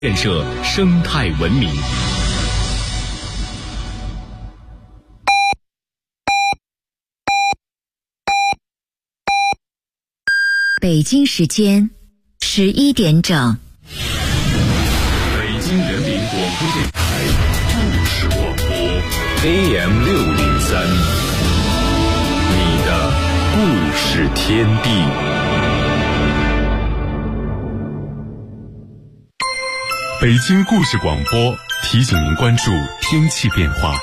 建设生态文明。 北京时间11点整。 北京人民广播电台故事广播 AM603， 你的故事天地。北京故事广播提醒您关注天气变化。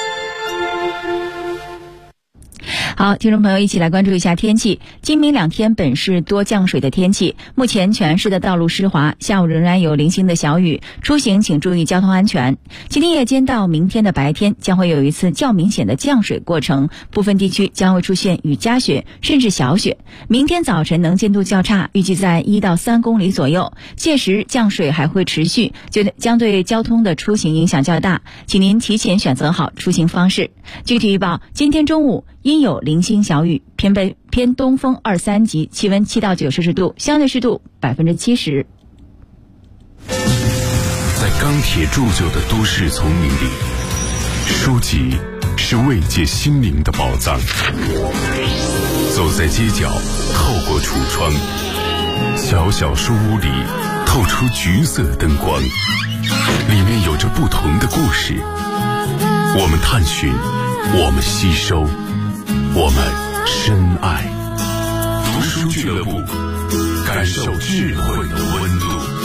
好，听众朋友一起来关注一下天气。今明两天本市多降水的天气，目前全市的道路湿滑，下午仍然有零星的小雨，出行请注意交通安全。今天夜间到明天的白天将会有一次较明显的降水过程，部分地区将会出现雨夹雪甚至小雪。明天早晨能见度较差，预计在1到3公里左右，届时降水还会持续，将对交通的出行影响较大，请您提前选择好出行方式。具体预报，今天中午阴有零星小雨，偏东风2、3级，气温7到9摄氏度，相对湿度70%。 在钢铁铸就的都市丛林里，书籍是慰藉心灵的宝藏。走在街角，透过橱窗，小小书屋里透出橘色灯光，里面有着不同的故事。我们探寻，我们吸收，我们深爱。读书俱乐部，感受智慧的温度。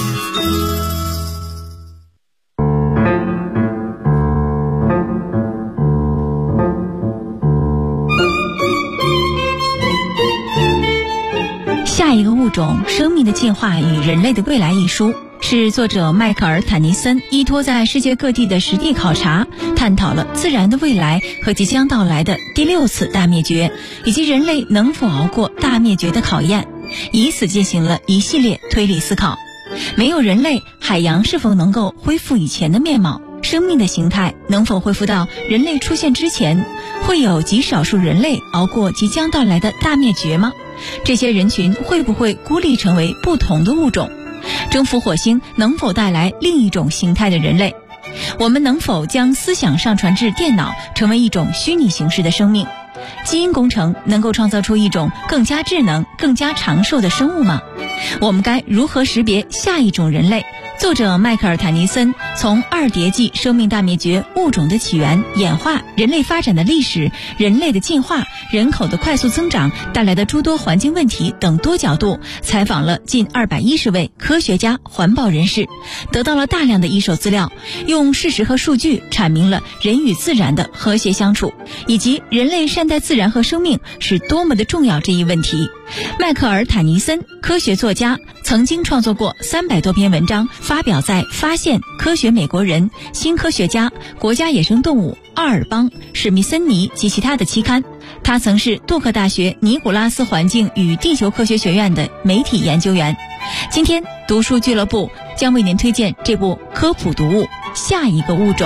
下一个物种：生命的进化与人类的未来一书，是作者迈克尔·坦尼森依托在世界各地的实地考察，探讨了自然的未来和即将到来的第6次大灭绝，以及人类能否熬过大灭绝的考验，以此进行了一系列推理思考。没有人类，海洋是否能够恢复以前的面貌？生命的形态能否恢复到人类出现之前？会有极少数人类熬过即将到来的大灭绝吗？这些人群会不会孤立成为不同的物种？征服火星能否带来另一种形态的人类？我们能否将思想上传至电脑，成为一种虚拟形式的生命？基因工程能够创造出一种更加智能、更加长寿的生物吗？我们该如何识别下一种人类？作者迈克尔·坦尼森从2叠纪生命大灭绝、物种的起源、演化、人类发展的历史、人类的进化、人口的快速增长带来的诸多环境问题等多角度，采访了近210位科学家、环保人士，得到了大量的一手资料，用事实和数据阐明了人与自然的和谐相处，以及人类善待自然和生命是多么的重要这一问题。迈克尔·坦尼森，科学作家，曾经创作过300多篇文章，发表在《发现》、《科学美国人》、《新科学家》、《国家野生动物》、《奥尔邦》、《史密森尼》及其他的期刊。他曾是杜克大学尼古拉斯环境与地球科学学院的媒体研究员。今天读书俱乐部将为您推荐这部科普读物《下一个物种》。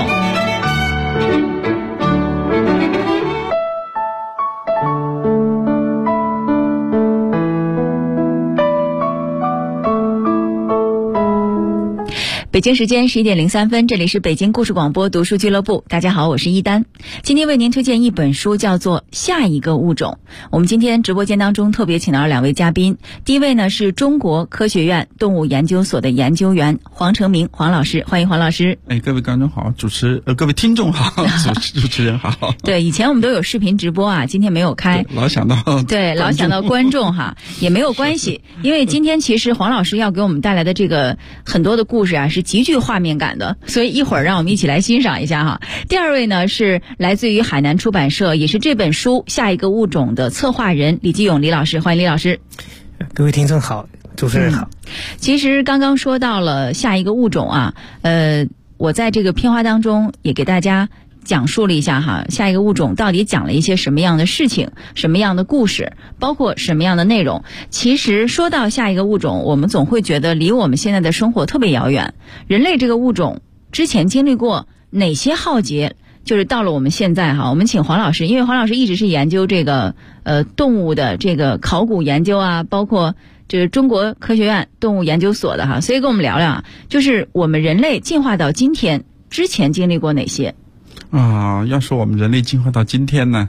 北京时间11点03分，这里是北京故事广播读书俱乐部。大家好，我是一丹。今天为您推荐一本书，叫做《下一个物种》。我们今天直播间当中特别请到了2位嘉宾，第一位呢是中国科学院动物研究所的研究员黄成明黄老师，欢迎黄老师。 各位观众好，各位听众好，主持人好。 对，以前我们都有视频直播啊，今天没有开， 老想到观众哈，也没有关系，因为今天其实黄老师要给我们带来的这个很多的故事啊，是极具画面感的，所以一会儿让我们一起来欣赏一下哈。第二位呢是来自于海南出版社，也是这本书《下一个物种》的策划人李基勇李老师，欢迎李老师。 各位听众好，主持人好。 其实刚刚说到了下一个物种啊，我在这个片花当中也给大家讲述了一下哈，下一个物种到底讲了一些什么样的事情，什么样的故事，包括什么样的内容。其实说到下一个物种，我们总会觉得离我们现在的生活特别遥远。人类这个物种之前经历过哪些浩劫，就是到了我们现在哈。我们请黄老师，因为黄老师一直是研究这个动物的这个考古研究啊，包括这个中国科学院动物研究所的哈，所以跟我们聊聊啊，就是我们人类进化到今天之前经历过哪些？ 要说我们人类进化到今天呢，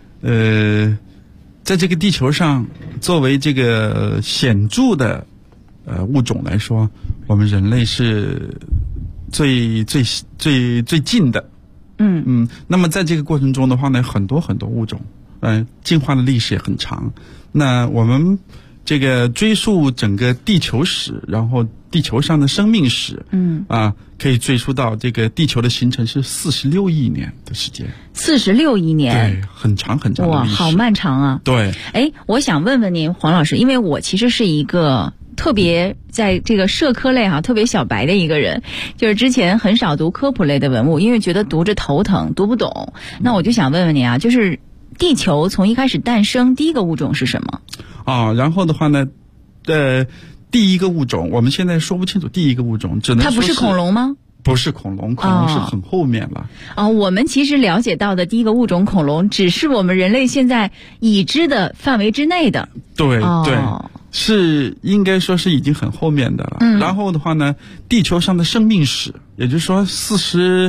在这个地球上，作为这个显著的物种来说，我们人类是最近的。那么在这个过程中的话呢，很多物种，进化的历史也很长。那我们这个追溯整个地球史，然后地球上的生命史，可以追溯到这个地球的形成是46亿年的时间。 46亿年， 对，很长的历史。 哇，好漫长啊！ 对， 我想问问您，黄老师，因为我其实是一个特别在这个社科类特别小白的一个人，就是之前很少读科普类的文物，因为觉得读着头疼，读不懂。那我就想问问您啊，就是地球从一开始诞生，第一个物种是什么？ 然后的话呢，第一个物种我们现在说不清楚，第一个物种只能说它不是恐龙吗？ 不是恐龙，恐龙是很后面了。 我们其实了解到的第一个物种恐龙，只是我们人类现在已知的范围之内的。 对，是应该说是已经很后面的了。然后的话呢，地球上的生命史，也就是说46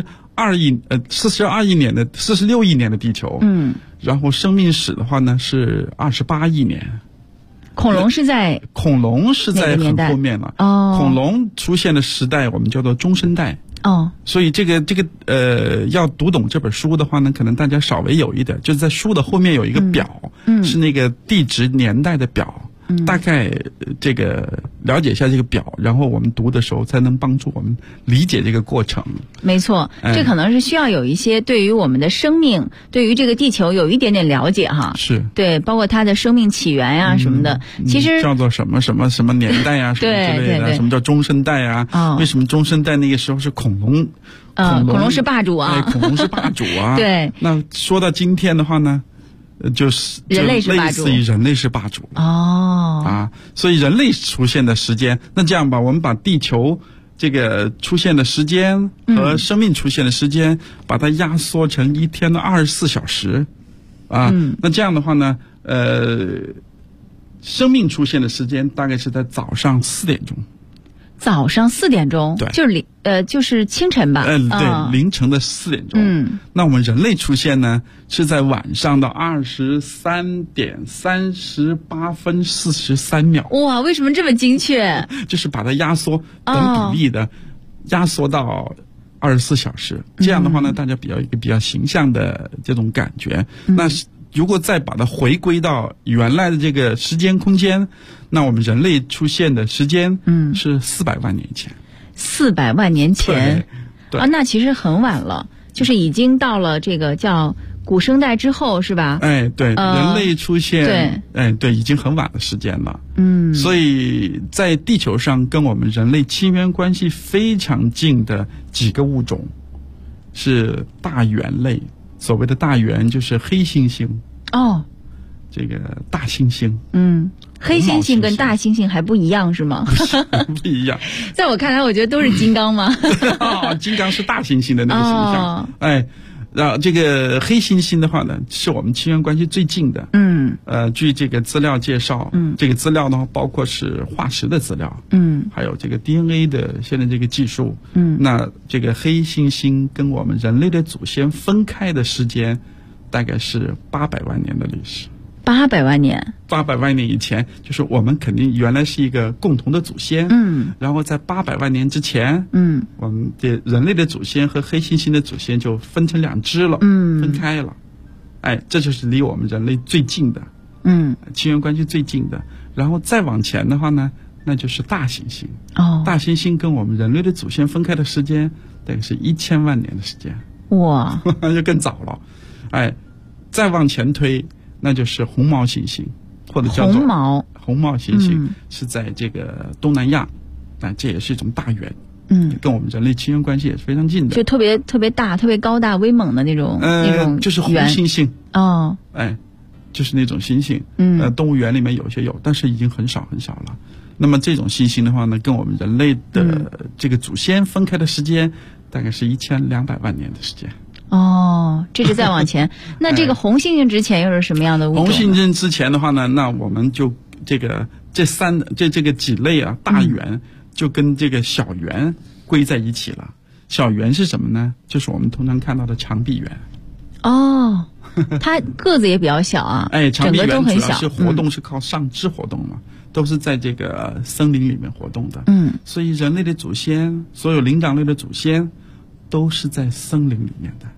亿年的地球，然后生命史的话呢是28亿年。恐龙是在很后面了。恐龙出现的时代我们叫做中生代。所以这个要读懂这本书的话呢，可能大家稍微有一点，就是在书的后面有一个表，是那个地质年代的表。大概这个了解一下这个表，然后我们读的时候才能帮助我们理解这个过程。没错，这可能是需要有一些对于我们的生命，对于这个地球有一点点了解哈。是，对，包括它的生命起源呀什么的。其实叫做什么年代呀，什么之类的，什么叫中生代啊？为什么中生代那个时候是恐龙？恐龙是霸主啊！恐龙是霸主啊！对。那说到今天的话呢？就是人类是霸主，类似于人类是霸主所以人类出现的时间，那这样吧，我们把地球这个出现的时间和生命出现的时间，把它压缩成一天的24小时那这样的话呢，生命出现的时间大概是在早上4点钟。早上4点钟，对，就是清晨吧。对，凌晨的4点钟。那我们人类出现呢，是在晚上的23点38分43秒。哇，为什么这么精确？就是把它压缩等比例的压缩到24小时。这样的话呢，大家比较形象的这种感觉。那如果再把它回归到原来的这个时间空间，那我们人类出现的时间是400万年前。400万年前，对那其实很晚了，就是已经到了这个叫古生代之后，是吧？对，人类出现，对，已经很晚的时间了。所以在地球上跟我们人类亲缘关系非常近的几个物种是大猿类。所谓的大猿就是黑猩猩这个大猩猩。黑猩猩跟大猩猩还不一样是吗？不一样。在我看来，我觉得都是金刚嘛。金刚是大猩猩的那个形象。然后这个黑猩猩的话呢，是我们亲缘关系最近的。据这个资料介绍，这个资料呢包括是化石的资料，还有这个 DNA 的现在这个技术。那这个黑猩猩跟我们人类的祖先分开的时间，大概是800万年的历史。800万年，800万年以前，就是我们肯定原来是一个共同的祖先。然后在800万年之前，我们的人类的祖先和黑猩猩的祖先就分成2支了，分开了。这就是离我们人类最近的，亲缘关系最近的。然后再往前的话呢，那就是大猩猩。大猩猩跟我们人类的祖先分开的时间，大概是1000万年的时间。哇，就更早了。再往前推。那就是红毛猩猩，或者叫做红毛猩猩，是在这个东南亚，这也是一种大猿，跟我们人类亲缘关系也是非常近的，就特别大、特别高大、威猛的那种就是红猩猩就是那种猩猩，动物园里面有些有，但是已经很少了。那么这种猩猩的话呢，跟我们人类的这个祖先分开的时间，大概是1200万年的时间。这是再往前。那这个红猩猩之前又是什么样的物种？红猩猩之前的话呢，那我们就这个这个几类啊，大猿就跟这个小猿归在一起了。小猿是什么呢？就是我们通常看到的长臂猿。 哦，它个子也比较小啊。 长臂猿主要是活动是靠上肢活动嘛，都是在这个森林里面活动的。所以人类的祖先，所有灵长类的祖先，都是在森林里面的。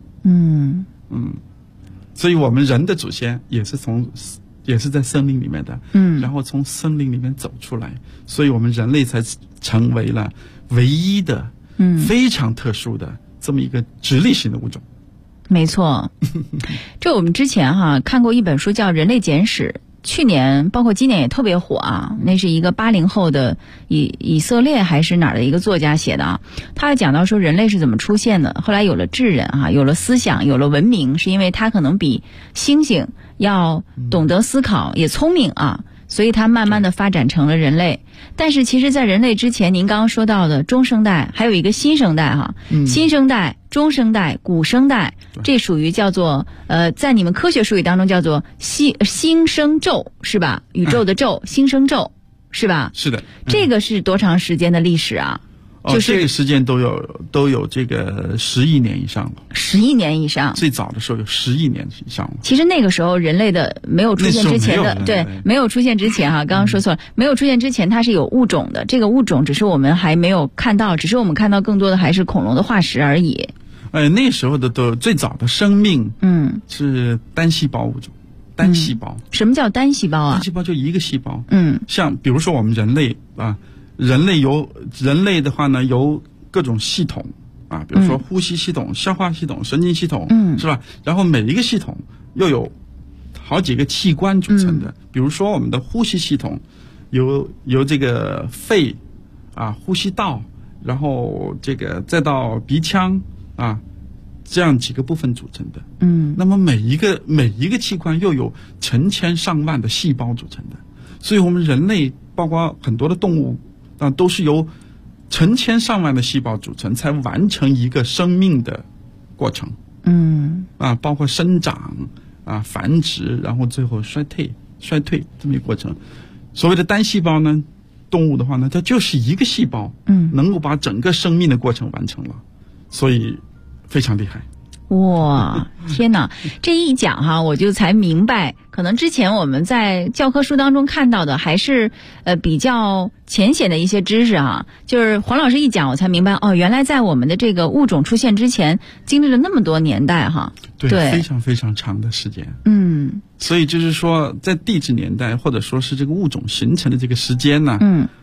所以我们人的祖先也是在森林里面的。然后从森林里面走出来，所以我们人类才成为了唯一的。非常特殊的这么一个直立型的物种。 没错，这我们之前看过一本书叫《人类简史》，去年包括今年也特别火啊。那是一个80后的以色列还是哪儿的一个作家写的啊。他讲到说人类是怎么出现的，后来有了智人有了思想，有了文明，是因为他可能比猩猩要懂得思考，也聪明啊。所以它慢慢的发展成了人类。但是其实在人类之前，您刚刚说到的中生代，还有一个新生代新生代、中生代、古生代，这属于叫做在你们科学术语当中叫做新生宙，是吧？宇宙的宙，新生宙，是吧？ 是的。 这个是多长时间的历史啊？就是这个时间都有这个10亿年以上了。 10亿年以上， 最早的时候有10亿年以上了。 其实那个时候人类的没有出现之前的，没有出现之前刚刚说错了，没有出现之前它是有物种的，这个物种只是我们还没有看到，只是我们看到更多的还是恐龙的化石而已。 那时候的最早的生命，是单细胞物种。单细胞。 什么叫单细胞啊？ 单细胞就一个细胞。像比如说我们人类啊。人类的话呢，有各种系统比如说呼吸系统、消化系统、神经系统，是吧？然后每一个系统又有好几个器官组成的。比如说我们的呼吸系统由这个肺呼吸道，然后这个再到鼻腔这样几个部分组成的。那么每一个器官又有成千上万的细胞组成的。所以我们人类包括很多的动物都是由成千上万的细胞组成，才完成一个生命的过程。包括生长繁殖，然后最后衰退这么一个过程。所谓的单细胞呢，动物的话呢，它就是一个细胞，能够把整个生命的过程完成了，所以非常厉害。 哇，天哪！这一讲我就才明白，可能之前我们在教科书当中看到的还是比较浅显的一些知识就是黄老师一讲，我才明白原来在我们的这个物种出现之前，经历了那么多年代对，非常非常长的时间。所以就是说，在地质年代或者说是这个物种形成的这个时间呢，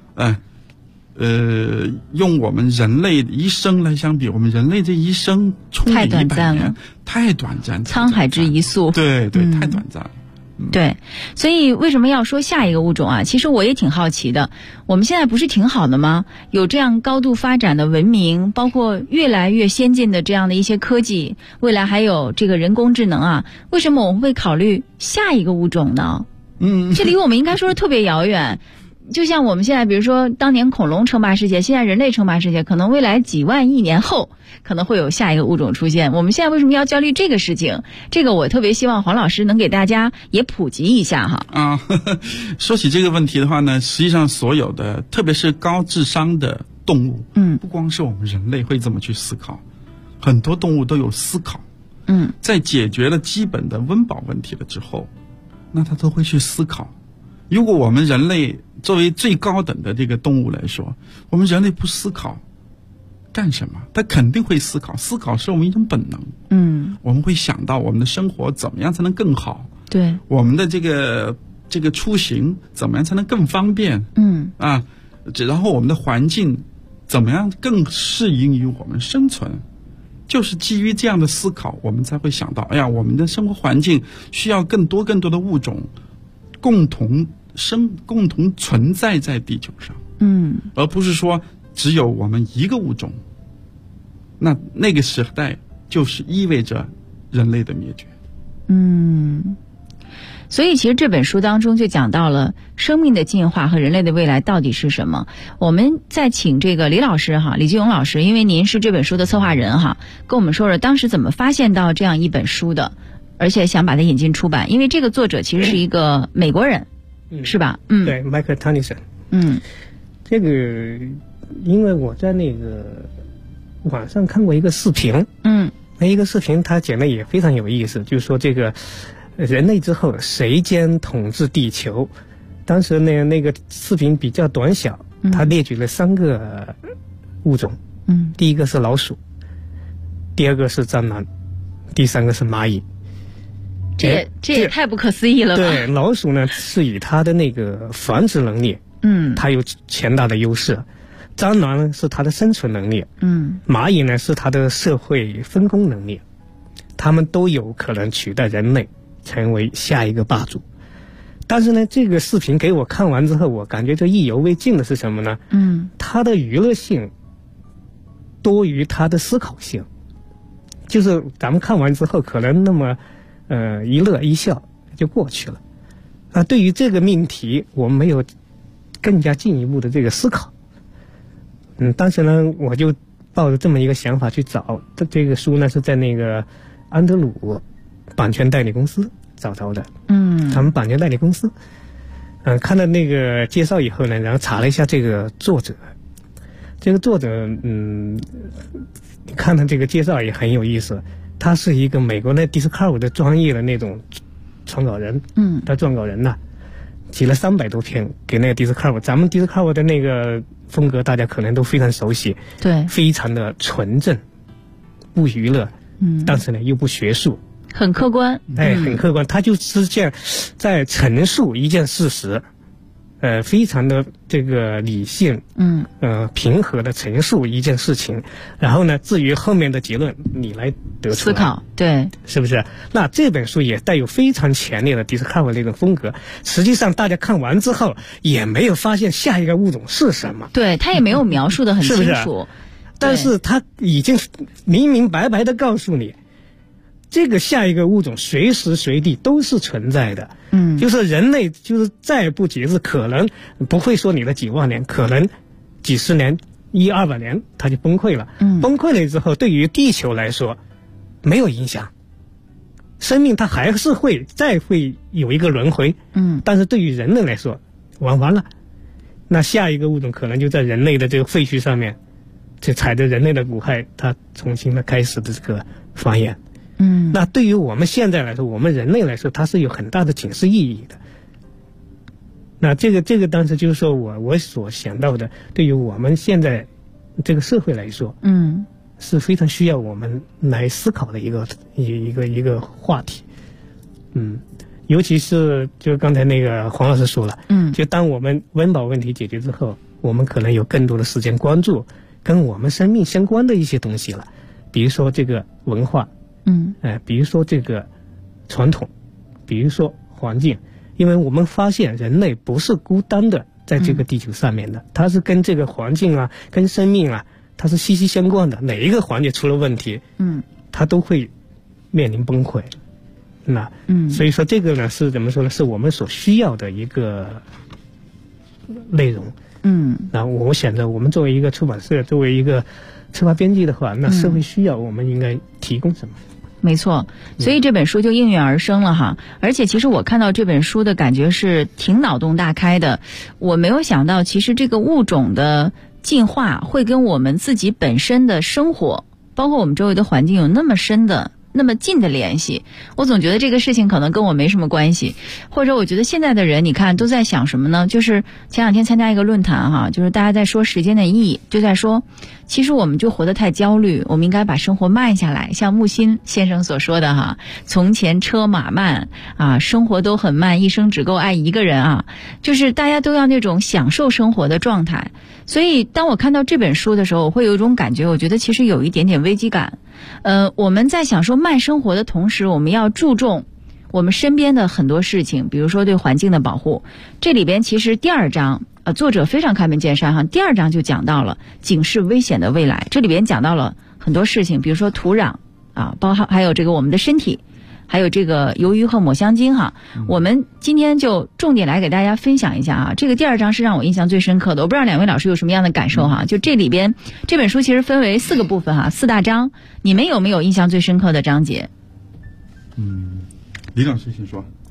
用我们人类一生来相比，我们人类这一生充太短暂了，太短暂， 沧海之一粟。 对，太短暂了。 对，所以为什么要说下一个物种其实我也挺好奇的。我们现在不是挺好的吗？有这样高度发展的文明，包括越来越先进的这样的一些科技，未来还有这个人工智能为什么我们会考虑下一个物种呢？这离我们应该说是特别遥远。就像我们现在比如说当年恐龙称霸世界，现在人类称霸世界，可能未来几万亿年后可能会有下一个物种出现。我们现在为什么要焦虑这个事情？这个我特别希望黄老师能给大家也普及一下说起这个问题的话呢，实际上所有的特别是高智商的动物，不光是我们人类会这么去思考，很多动物都有思考。在解决了基本的温饱问题了之后，那它都会去思考。如果我们人类作为最高等的这个动物来说，我们人类不思考干什么？它肯定会思考，思考是我们一种本能。我们会想到我们的生活怎么样才能更好， 对， 我们的这个出行怎么样才能更方便，然后我们的环境怎么样更适应于我们生存。就是基于这样的思考，我们才会想到，我们的生活环境需要更多的物种共同存在在地球上，而不是说只有我们一个物种。那个时代就是意味着人类的灭绝。 所以其实这本书当中就讲到了生命的进化和人类的未来到底是什么。我们再请这个李老师李金勇老师，因为您是这本书的策划人跟我们说说当时怎么发现到这样一本书的，而且想把它引进出版。因为这个作者其实是一个美国人， 是吧？ 对，迈克尔·坦尼森。这个因为我在那个网上看过一个视频，那一个视频他讲的也非常有意思，就是说这个人类之后谁将统治地球。当时那个视频比较短小，他列举了3个物种，第一个是老鼠，第二个是蟑螂，第3个是蚂蚁。 这也太不可思议了吧？ 对，老鼠呢是以它的那个繁殖能力，它有强大的优势；蟑螂呢是它的生存能力，蚂蚁呢是它的社会分工能力，它们都有可能取代人类成为下一个霸主。但是呢，这个视频给我看完之后，我感觉这意犹未尽的是什么呢？它的娱乐性多于它的思考性，就是咱们看完之后可能那么一乐一笑就过去了。对于这个命题，我们没有更加进一步的这个思考。当时呢，我就抱着这么一个想法去找这个书呢，是在那个安德鲁版权代理公司找到的。他们版权代理公司。看到那个介绍以后呢，然后查了一下这个作者。这个作者，看他这个介绍也很有意思。他是一个美国的 Discovery 的专业的那种撰稿人，他撰稿人呢，写了300多篇给那个 Discovery。咱们 Discovery 的那个风格，大家可能都非常熟悉， 对， 非常的纯正，不娱乐，但是呢又不学术， 很客观， 很客观。他就是在陈述一件事实。非常的这个理性，平和的陈述一件事情，然后呢，至于后面的结论，你来得出来思考，对， 是不是？那这本书也带有非常强烈的 Discovery 那种风格。实际上，大家看完之后也没有发现下一个物种是什么， 对，他也没有描述的很清楚，是不是？ 但是他已经明明白白的告诉你，这个下一个物种随时随地都是存在的。就是人类就是再不节制，可能不会说你的几万年，可能几十年、100-200年它就崩溃了。崩溃了之后，对于地球来说没有影响，生命它还是会有一个轮回。但是对于人类来说，完了，那下一个物种可能就在人类的这个废墟上面，就踩着人类的骨骸，它重新的开始的这个繁衍。那对于我们现在来说，我们人类来说，它是有很大的警示意义的。那这个当时就是说我所想到的，对于我们现在这个社会来说，是非常需要我们来思考的一个话题。尤其是就刚才那个黄老师说了，就当我们温饱问题解决之后，我们可能有更多的时间关注跟我们生命相关的一些东西了，比如说这个文化。比如说这个传统，比如说环境，因为我们发现人类不是孤单的在这个地球上面的，它是跟这个环境啊、跟生命啊，它是息息相关的。哪一个环节出了问题，它都会面临崩溃。所以说这个呢是怎么说呢？是我们所需要的一个内容。那我想着我们作为一个出版社，作为一个策划编辑的话，那社会需要我们应该提供什么？ 没错，所以这本书就应运而生了哈。而且其实我看到这本书的感觉是挺脑洞大开的。我没有想到，其实这个物种的进化会跟我们自己本身的生活，包括我们周围的环境有那么深的、那么近的联系。我总觉得这个事情可能跟我没什么关系，或者我觉得现在的人，你看都在想什么呢？就是前两天参加一个论坛哈，就是大家在说时间的意义，就在说，其实我们就活得太焦虑，我们应该把生活慢下来。像木心先生所说的哈，从前车马慢啊，生活都很慢，一生只够爱一个人啊，就是大家都要那种享受生活的状态。所以当我看到这本书的时候，我会有一种感觉，我觉得其实有一点点危机感。我们在享受慢生活的同时，我们要注重我们身边的很多事情，比如说对环境的保护。这里边其实第2章作者非常开门见山哈，第2章就讲到了警示危险的未来。这里边讲到了很多事情，比如说土壤啊，包含还有这个我们的身体，还有这个鱿鱼和抹香鲸哈。我们今天就重点来给大家分享一下啊。这个第2章是让我印象最深刻的，我不知道2位老师有什么样的感受哈。就这里边这本书其实分为4个部分哈，4大章，你们有没有印象最深刻的章节？ 李老师先说。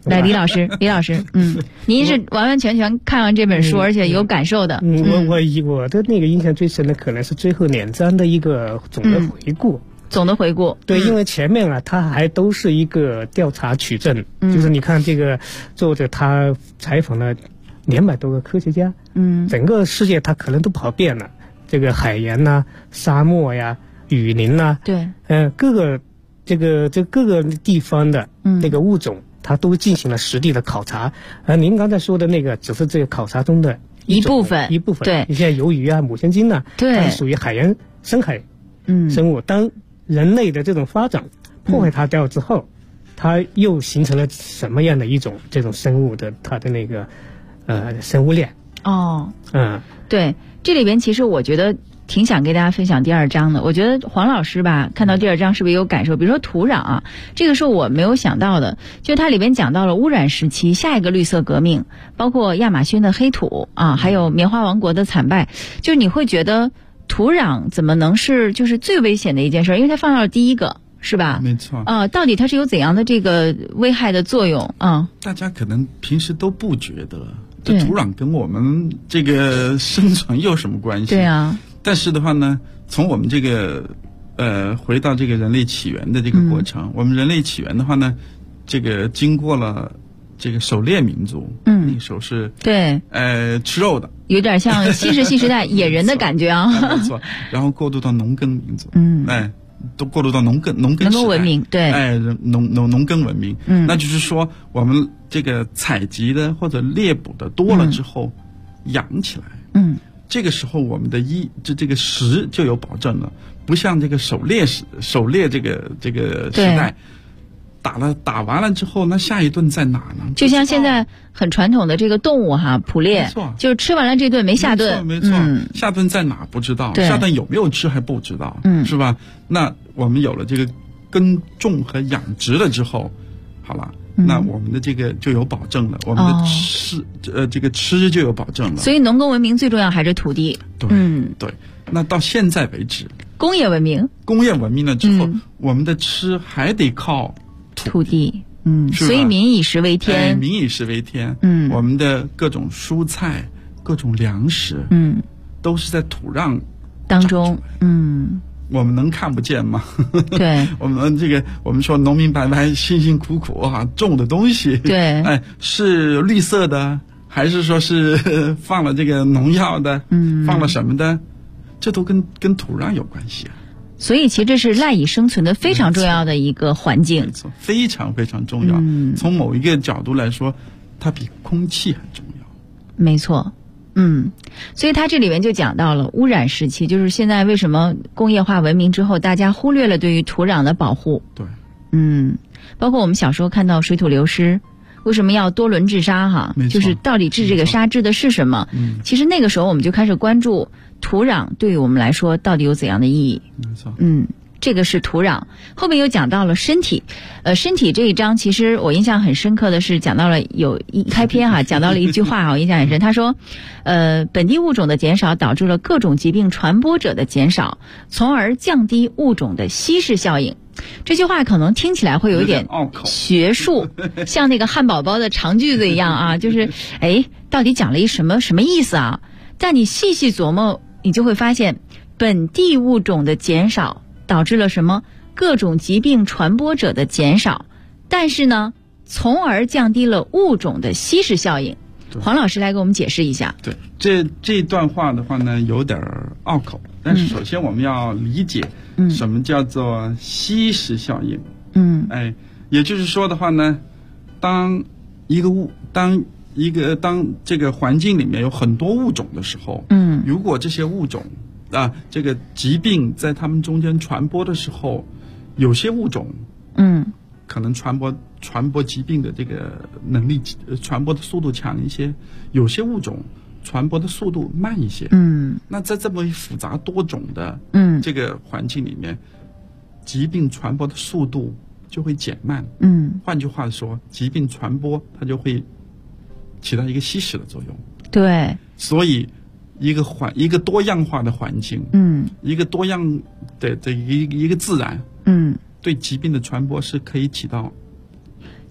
来，李老师，您是完完全全看完这本书，而且有感受的。 我的那个印象最深的可能是最后2章的一个总的回顾。 总的回顾， 对，因为前面啊，它还都是一个调查取证，就是你看这个作者他采访了200多个科学家，整个世界他可能都跑遍了，这个海洋呐、沙漠呀、雨林呐， 对， 各个各个地方的那个物种，他都进行了实地的考察，而您刚才说的那个只是这个考察中的一部分， 对，你像鱿鱼啊、母千金呐， 对， 它是属于海洋深海生物，当人类的这种发展破坏它掉之后，它又形成了什么样的一种这种生物的它的那个生物链？ 对，这里边其实我觉得挺想给大家分享第2章的。我觉得黄老师吧，看到第2章是不是也有感受？比如说土壤啊，这个是我没有想到的，就它里边讲到了污染时期下一个绿色革命，包括亚马逊的黑土啊，还有棉花王国的惨败，就是你会觉得土壤怎么能是就是最危险的一件事？因为它放到了第1个，是吧？ 没错。 到底它是有怎样的这个危害的作用啊？ 大家可能平时都不觉得，这土壤跟我们这个生存有什么关系？ 对啊。 但是的话呢，从我们这个回到这个人类起源的这个过程，我们人类起源的话呢，这个经过了这个狩猎民族，那个时候是对吃肉的， 有点像新石器时代野人的感觉啊。 没错。然后过渡到农耕民族，都过渡到农耕文明，对， 农耕文明，那就是说我们这个采集的或者猎捕的多了之后，养起来，这个时候我们的这个食就有保证了，不像这个狩猎这个时代。打完了之后，那下一顿在哪呢？ 就像现在很传统的这个动物捕猎，就是吃完了这顿没下顿， 没错，下顿在哪不知道，下顿有没有吃还不知道，是吧？那我们有了这个耕种和养殖了之后，好了，那我们的这个就有保证了，我们的这个吃就有保证了。 所以农耕文明最重要还是土地。 对。那到现在为止， 工业文明了之后，我们的吃还得靠土地，所以民以食为天， 我们的各种蔬菜、各种粮食，都是在土壤当中， 我们能看不见吗？ 对， 我们说农民伯伯辛辛苦苦种的东西， 对， 是绿色的，还是说是放了这个农药的，放了什么的，这都跟土壤有关系啊。 所以其实这是赖以生存的非常重要的一个环境， 没错，非常非常重要。从某一个角度来说，它比空气很重要。 没错，所以它这里面就讲到了污染时期，就是现在为什么工业化文明之后，大家忽略了对于土壤的保护。 对， 包括我们小时候看到水土流失，为什么要多轮治沙就是到底治这个沙治的是什么？其实那个时候我们就开始关注土壤对于我们来说到底有怎样的意义。 没错， 这个是土壤。后面又讲到了身体，身体这一章其实我印象很深刻的是讲到了有一开篇讲到了一句话我印象很深，他说本地物种的减少导致了各种疾病传播者的减少，从而降低物种的稀释效应。这句话可能听起来会有一点学术，像那个汉堡包的长句子一样就是到底讲了一什么意思啊？但你细细琢磨，你就会发现本地物种的减少导致了什么？各种疾病传播者的减少，但是呢，从而降低了物种的稀释效应。黄老师来给我们解释一下。 对，这段话的话呢，有点拗口，但是首先我们要理解什么叫做稀释效应。也就是说的话呢，当这个环境里面有很多物种的时候，如果这些物种这个疾病在它们中间传播的时候，有些物种可能传播疾病的这个能力，传播的速度强一些，有些物种传播的速度慢一些。那在这么复杂多种的这个环境里面，疾病传播的速度就会减慢。换句话说，疾病传播它就会起到一个稀释的作用。 对， 所以一个多样化的环境，一个多样的一个自然，对疾病的传播是可以起到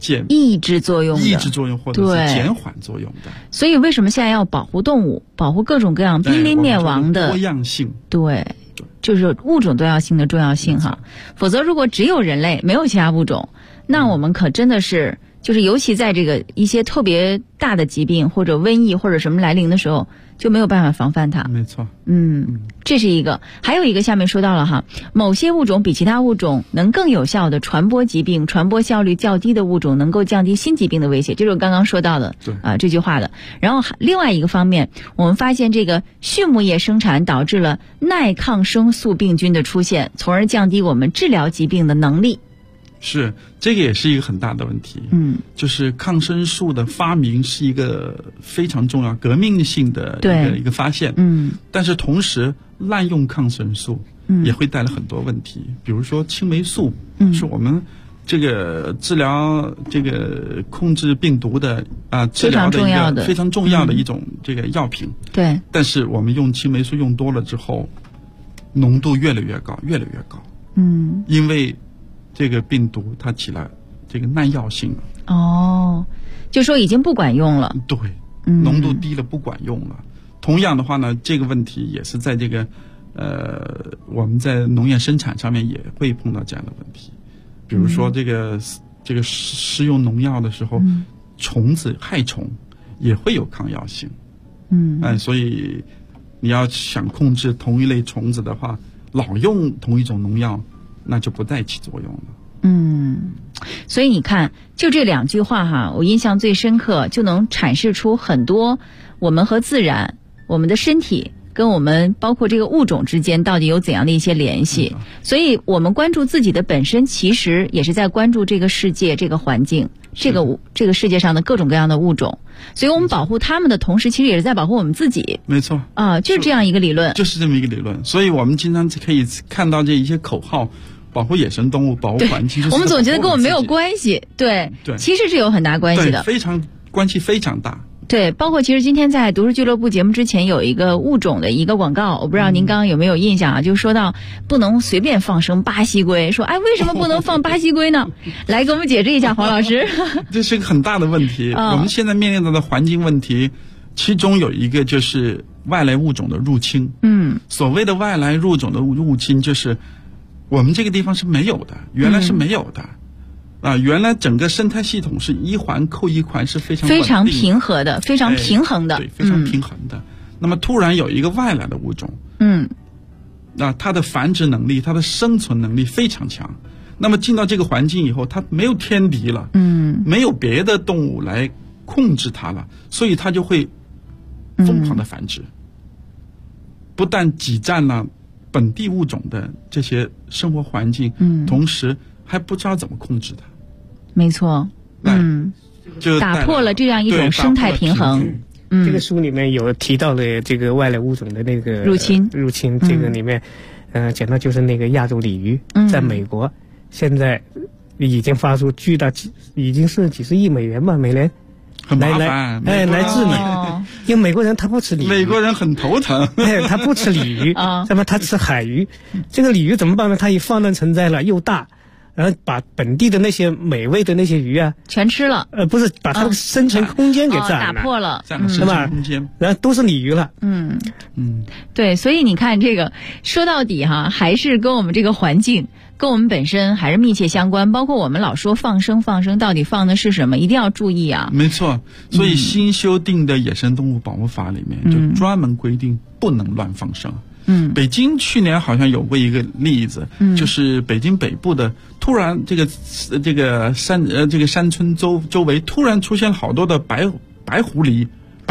抑制作用或者是减缓作用的。 所以为什么现在要保护动物，保护各种各样濒临灭亡的多样性？ 对，就是物种多样性的重要性哈。否则如果只有人类没有其他物种，那我们可真的是就是尤其在这个一些特别大的疾病或者瘟疫或者什么来临的时候，就没有办法防范它。 没错。 这是一个。还有一个下面说到了哈，某些物种比其他物种能更有效的传播疾病，传播效率较低的物种能够降低新疾病的威胁，这是我刚刚说到的这句话的。然后另外一个方面，我们发现这个畜牧业生产导致了耐抗生素病菌的出现，从而降低我们治疗疾病的能力。 是，这个也是一个很大的问题。就是抗生素的发明是一个非常重要、革命性的一个发现。但是同时滥用抗生素也会带来很多问题，比如说青霉素是我们这个治疗这个控制病毒的治疗的一个非常重要的一种这个药品。 对。 但是我们用青霉素用多了之后，浓度越来越高。因为这个病毒它起了这个耐药性了。 就说已经不管用了。 对，浓度低了不管用了。同样的话呢，这个问题也是在这个我们在农业生产上面也会碰到这样的问题。比如说这个施用农药的时候，虫子害虫也会有抗药性。所以你要想控制同一类虫子的话，老用同一种农药那就不再起作用了。 所以你看，就这两句话哈，我印象最深刻，就能阐释出很多我们和自然、我们的身体跟我们包括这个物种之间到底有怎样的一些联系。所以我们关注自己的本身，其实也是在关注这个世界、这个环境、这个世界上的各种各样的物种。所以我们保护它们的同时，其实也是在保护我们自己。 没错。 就是这样一个理论。 就是这么一个理论。所以我们经常可以看到这一些口号，保护野生动物，保护环境。 我们总觉得跟我们没有关系。对，其实是有很大关系的。 关系非常大。 对，包括其实今天在读书俱乐部节目之前有一个物种的一个广告，我不知道您刚刚有没有印象啊？就说到不能随便放生巴西龟，说为什么不能放巴西龟呢？来给我们解释一下，黄老师。 这是一个很大的问题。我们现在面临到的环境问题，其中有一个就是外来物种的入侵。所谓的外来物种的入侵，就是我们这个地方是没有的，原来是没有的。原来整个生态系统是一环扣一环，是非常平和的，非常平衡的。 对，非常平衡的。那么突然有一个外来的物种，它的繁殖能力、它的生存能力非常强。那么进到这个环境以后，它没有天敌了，没有别的动物来控制它了，所以它就会疯狂的繁殖，不但挤占了本地物种的这些生活环境，同时还不知道怎么控制它。 没错。就打破了这样一种生态平衡。 这个书里面有提到了这个外来物种的那个入侵， 这个里面讲到就是那个亚洲鲤鱼，在美国现在已经发出巨大，已经是几十亿美元吧，每年很麻烦， 来治理。因为美国人他不吃鲤鱼， 美国人很头疼。 他不吃鲤鱼，那么他吃海鱼。这个鲤鱼怎么办呢？他一放任存在了，又大，然后把本地的那些美味的那些鱼全吃了。 不是，把它的生存空间给打破了， 占了生存空间， 然后都是鲤鱼了。 对，所以你看这个说到底还是跟我们这个环境跟我们本身还是密切相关。包括我们老说放生，到底放的是什么，一定要注意啊。 没错。所以新修订的野生动物保护法里面就专门规定不能乱放生。北京去年好像有过一个例子，就是北京北部的突然这个山村周围突然出现好多的白狐狸。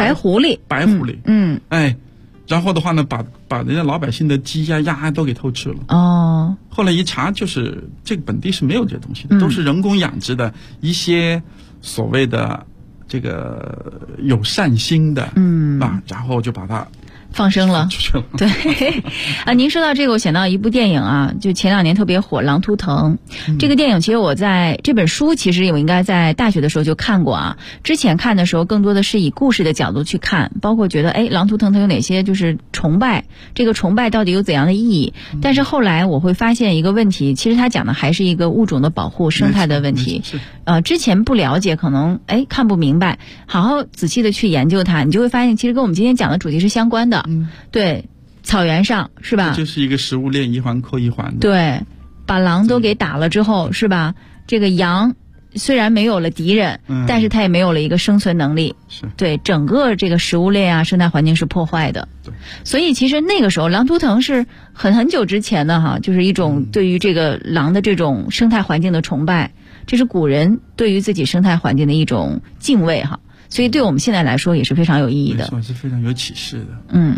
然后的话呢，把人家老百姓的鸡呀鸭都给偷吃了。后来一查，就是这个本地是没有这东西的，都是人工养殖的一些所谓的这个有善心的，然后就把它放生了。对啊，您说到这个，我想到一部电影啊，就前2年特别火《狼图腾》。这个电影其实我在这本书其实我应该在大学的时候就看过啊。之前看的时候更多的是以故事的角度去看，包括觉得狼图腾它有哪些就是崇拜，这个崇拜到底有怎样的意义。但是后来我会发现一个问题，其实它讲的还是一个物种的保护、生态的问题。之前不了解，可能看不明白，好好仔细的去研究它，你就会发现其实跟我们今天讲的主题是相关的。对，草原上是吧？ 就是一个食物链，一环扣一环的。 对，把狼都给打了之后，是吧？这个羊虽然没有了敌人，但是它也没有了一个生存能力。对，整个这个食物链啊，生态环境是破坏的。所以其实那个时候狼图腾是很久之前的哈，就是一种对于这个狼的这种生态环境的崇拜，这是古人对于自己生态环境的一种敬畏哈。所以对我们现在来说也是非常有意义的， 是非常有启示的。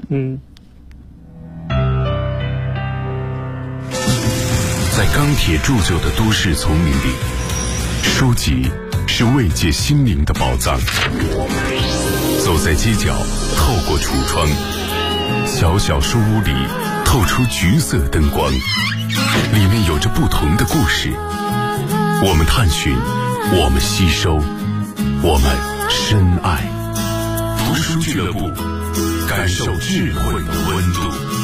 在钢铁铸就的都市丛林里，书籍是慰藉心灵的宝藏。走在街角，透过橱窗，小小书屋里透出橘色灯光，里面有着不同的故事。我们探寻，我们吸收，我们深爱。读书俱乐部，感受智慧的温度。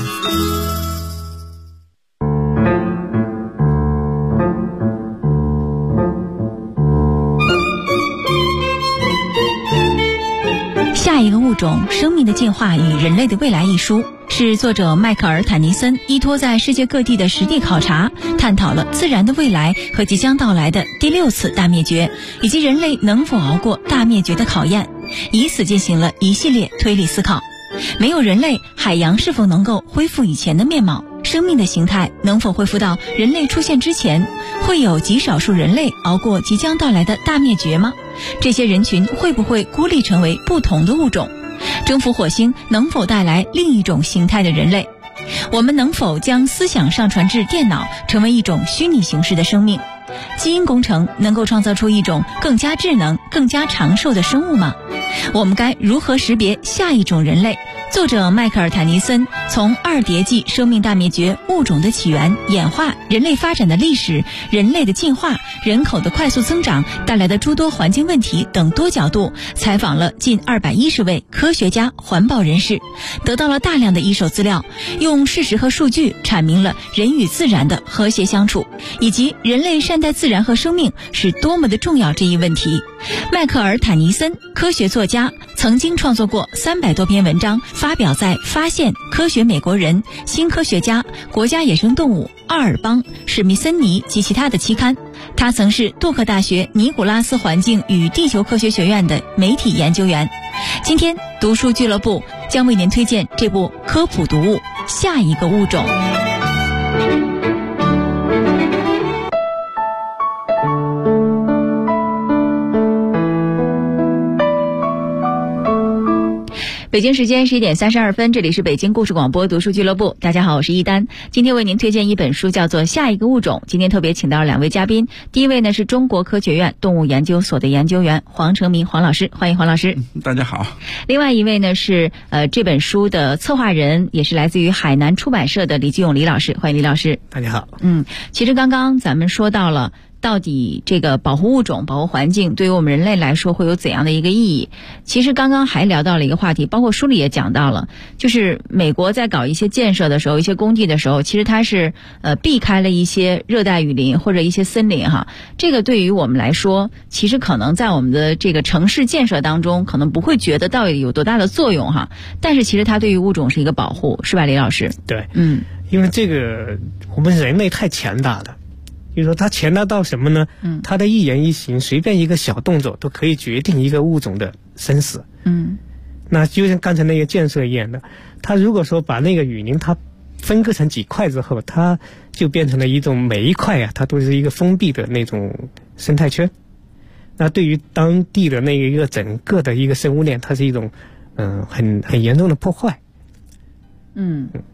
下一个物种：生命的进化与人类的未来一书，是作者迈克尔·坦尼森依托在世界各地的实地考察，探讨了自然的未来和即将到来的第6次大灭绝，以及人类能否熬过大灭绝的考验，以此进行了一系列推理思考。没有人类，海洋是否能够恢复以前的面貌？生命的形态能否恢复到人类出现之前？会有极少数人类熬过即将到来的大灭绝吗？这些人群会不会孤立成为不同的物种？征服火星能否带来另一种形态的人类？我们能否将思想上传至电脑，成为一种虚拟形式的生命？基因工程能够创造出一种更加智能、更加长寿的生物吗？我们该如何识别下一种人类？作者迈克尔·坦尼森从2叠纪生命大灭绝、物种的起源、演化、人类发展的历史、人类的进化、人口的快速增长带来的诸多环境问题等多角度，采访了近210位科学家、环保人士，得到了大量的一手资料，用事实和数据阐明了人与自然的和谐相处，以及人类善待自然和生命是多么的重要这一问题。迈克尔·坦尼森，科学作家，曾经创作过300多篇文章，发表在《发现》、《科学美国人》、《新科学家》、《国家野生动物》、《奥尔邦》、《史密森尼》及其他的期刊。他曾是杜克大学尼古拉斯环境与地球科学学院的媒体研究员。今天读书俱乐部将为您推荐这部科普读物《下一个物种》。北京时间11点32分，这里是北京故事广播读书俱乐部。大家好，我是一丹。今天为您推荐一本书，叫做《下一个物种》。今天特别请到了2位嘉宾，第一位呢是中国科学院动物研究所的研究员黄成明黄老师，欢迎黄老师。 大家好。 另外一位呢是这本书的策划人，也是来自于海南出版社的李继勇李老师，欢迎李老师。 大家好。 其实刚刚咱们说到了到底这个保护物种、保护环境对于我们人类来说会有怎样的一个意义？其实刚刚还聊到了一个话题，包括书里也讲到了，就是美国在搞一些建设的时候，一些工地的时候，其实它是避开了一些热带雨林或者一些森林哈。这个对于我们来说，其实可能在我们的这个城市建设当中，可能不会觉得到底有多大的作用哈。但是其实它对于物种是一个保护，是吧，李老师？ 对，因为这个我们人类太强大了。就是说它强大到什么呢？它的一言一行，随便一个小动作都可以决定一个物种的生死。那就像刚才那个建设一样的，它如果说把那个雨林它分割成几块之后，它就变成了一种每一块它都是一个封闭的那种生态圈。那对于当地的那一个整个的一个生物链，它是一种很严重的破坏。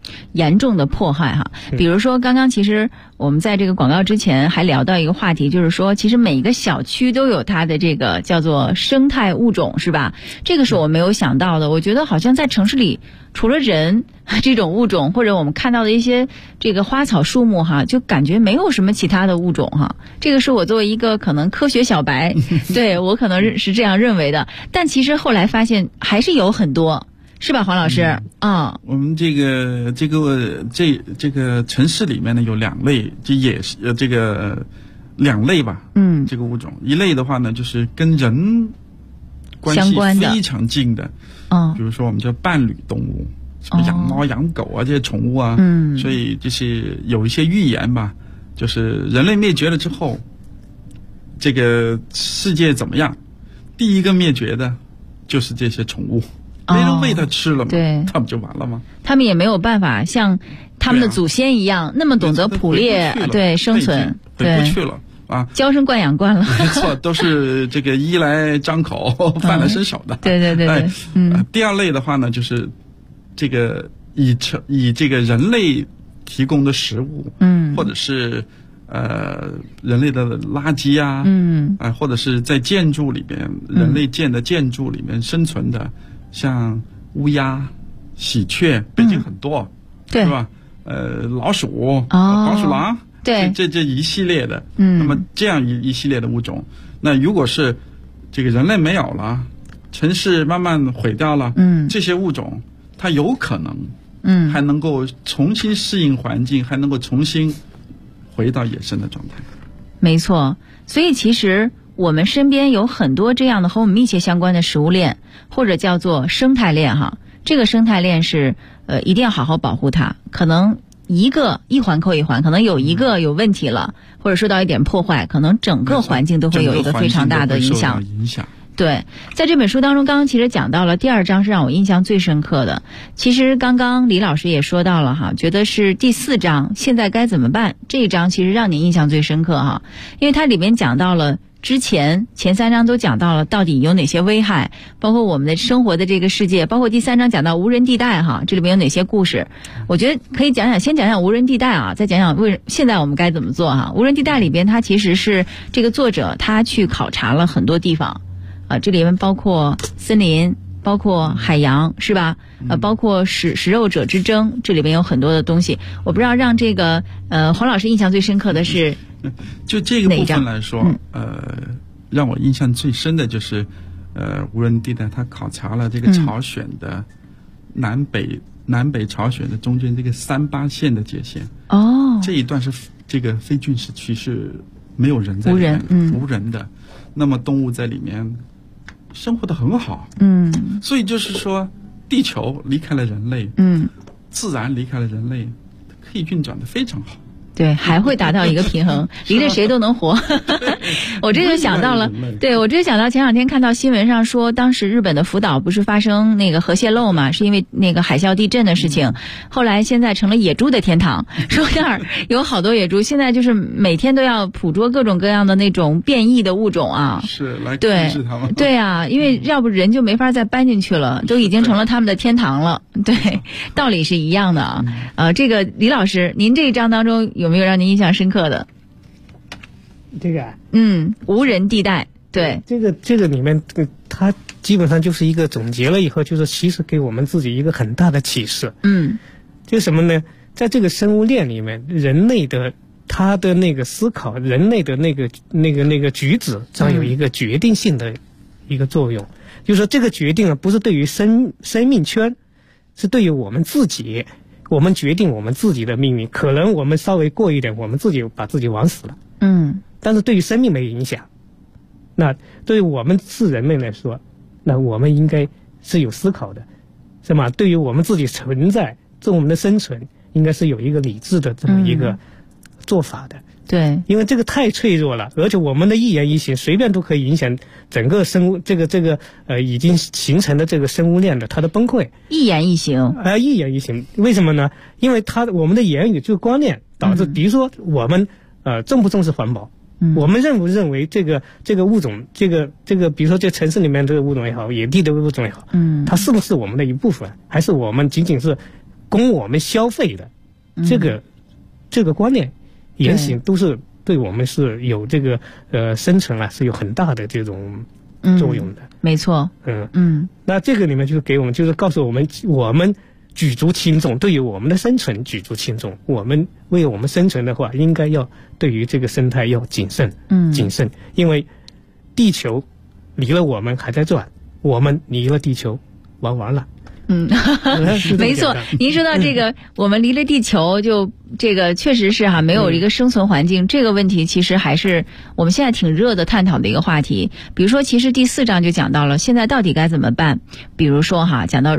严重的迫害哈。比如说刚刚其实我们在这个广告之前还聊到一个话题，就是说其实每一个小区都有它的这个叫做生态物种，是吧？这个是我没有想到的。我觉得好像在城市里除了人这种物种，或者我们看到的一些这个花草树木哈，就感觉没有什么其他的物种哈。这个是我作为一个可能科学小白对，我可能是这样认为的，但其实后来发现还是有很多，是吧，黄老师？ 我们这个城市里面呢有2类，这也是2类吧。这个物种，一类的话呢就是跟人关系非常近的，比如说我们叫伴侣动物，什么养猫养狗啊这些宠物啊，所以就是有一些预言吧，就是人类灭绝了之后，这个世界怎么样？第一个灭绝的就是这些宠物。没人喂它吃了嘛， 对， 他们就完了吗？ 他们也没有办法像他们的祖先一样那么懂得捕猎，对生存， 回不去了啊！ 娇生惯养惯了， 没错，都是这个衣来张口，饭来伸手的。 对对对对， 第2类的话呢，就是这个以这个人类提供的食物，或者是人类的垃圾啊，或者是在建筑里边，人类建的建筑里面生存的。像乌鸦、喜鹊，北京很多， 对， 是吧？老鼠、黄鼠狼， 对， 这一系列的，那么这样一系列的物种，那如果是这个人类没有了，城市慢慢毁掉了，这些物种它有可能，还能够重新适应环境，还能够重新回到野生的状态。 没错，所以其实我们身边有很多这样的和我们密切相关的食物链，或者叫做生态链哈。这个生态链是一定要好好保护它。可能一环扣一环，可能有一个有问题了，或者受到一点破坏，可能整个环境都会有一个非常大的影响。对，在这本书当中，刚刚其实讲到了第2章是让我印象最深刻的。其实刚刚李老师也说到了哈，觉得是第4章现在该怎么办，这一章其实让你印象最深刻哈，因为它里面讲到了之前3章都讲到了到底有哪些危害，包括我们的生活的这个世界，包括第3章讲到无人地带哈，这里面有哪些故事，我觉得可以先讲讲无人地带啊，再讲讲现在我们该怎么做哈。无人地带里边，它其实是这个作者他去考察了很多地方。这里面包括森林，包括海洋，是吧？包括食肉者之争，这里面有很多的东西。我不知道让这个黄老师印象最深刻的是就这个部分来说，让我印象最深的就是无人地带，他考察了这个朝鲜的南北朝鲜的中间这个38线的界限。这一段是这个非军事区，是没有人在里面，无人的。那么动物在里面生活得很好，所以就是说，地球离开了人类，自然离开了人类，可以运转得非常好。 对，还会达到一个平衡，离着谁都能活。我这就想到了，对，我这就想到前2天看到新闻上说，当时日本的福岛不是发生那个核泄漏嘛，是因为那个海啸地震的事情，后来现在成了野猪的天堂，说那儿有好多野猪，现在就是每天都要捕捉各种各样的那种变异的物种啊， 是来控制它们。 对啊，因为要不人就没法再搬进去了，都已经成了他们的天堂了。对，道理是一样的啊。这个李老师，您这一章当中有没有让您印象深刻的？ 这个无人地带，对， 这个里面，它基本上就是一个总结了以后，就是其实给我们自己一个很大的启示。就是什么呢？在这个生物链里面，人类的他的那个思考，人类的那个举止，将有一个决定性的一个作用。就是说，这个决定不是对于生命圈，是对于我们自己。我们决定我们自己的命运，可能我们稍微过一点，我们自己把自己往死了。但是对于生命没影响。那对于我们是人类来说，那我们应该是有思考的，是吗？对于我们自己存在，对我们的生存，应该是有一个理智的这么一个做法的。 对， 因为这个太脆弱了，而且我们的一言一行随便都可以影响整个生物这个已经形成的这个生物链的它的崩溃。 一言一行一言一行，为什么呢？因为我们的言语就是观念导致，比如说我们重不重视环保，我们认不认为这个物种，这个比如说这城市里面这个物种也好，野地的物种也好，它是不是我们的一部分，还是我们仅仅是供我们消费的这个观念言行都是对我们是有这个生存啊是有很大的这种作用的。 没错。 那这个里面就是给我们就是告诉我们举足轻重，对于我们的生存举足轻重。我们为我们生存的话，应该要对于这个生态要谨慎，谨慎，因为地球离了我们还在转，我们离了地球玩完了。 没错。您说到这个，我们离了地球，就这个确实是没有一个生存环境，这个问题其实还是我们现在挺热的探讨的一个话题。比如说，其实第4章就讲到了现在到底该怎么办。比如说讲到